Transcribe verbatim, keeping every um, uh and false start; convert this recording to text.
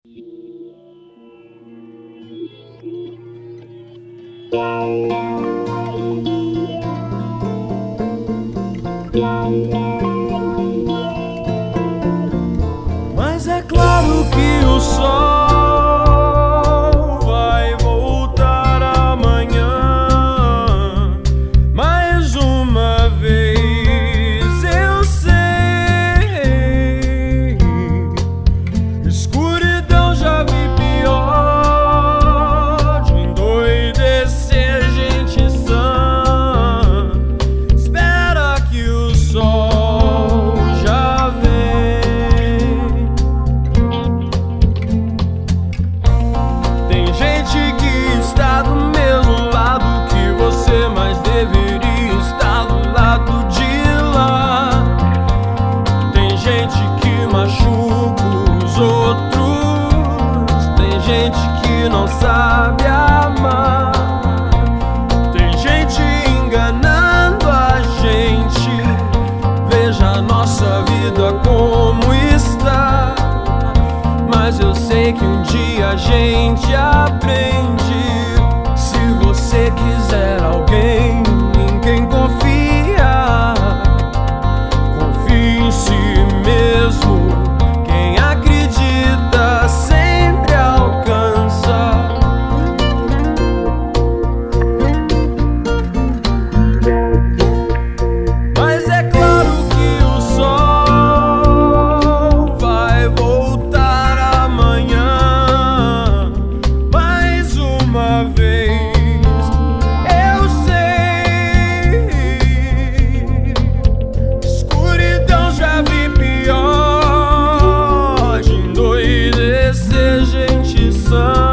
Mas é claro que o sol vai voltar amanhã. Mais uma vez eu sei, escuridão já vi pior, de endoidecer gente sã. Espera que o sol já vem. Tem gente que está do mesmo lado que você, mas deveria estar do lado de lá. Tem gente que machuca os outros, tem gente que não sabe amar, tem gente enganando a gente. Veja a nossa vida como está. Mas eu sei que um dia a gente aprende. Se você quiser alguém em quem confiar, confie em si mesmo. Quem acredita sempre alcança. Mas é claro que o sol vai voltar amanhã. Mais uma vez eu sei, escuridão já vi pior, de endoidecer gente sã.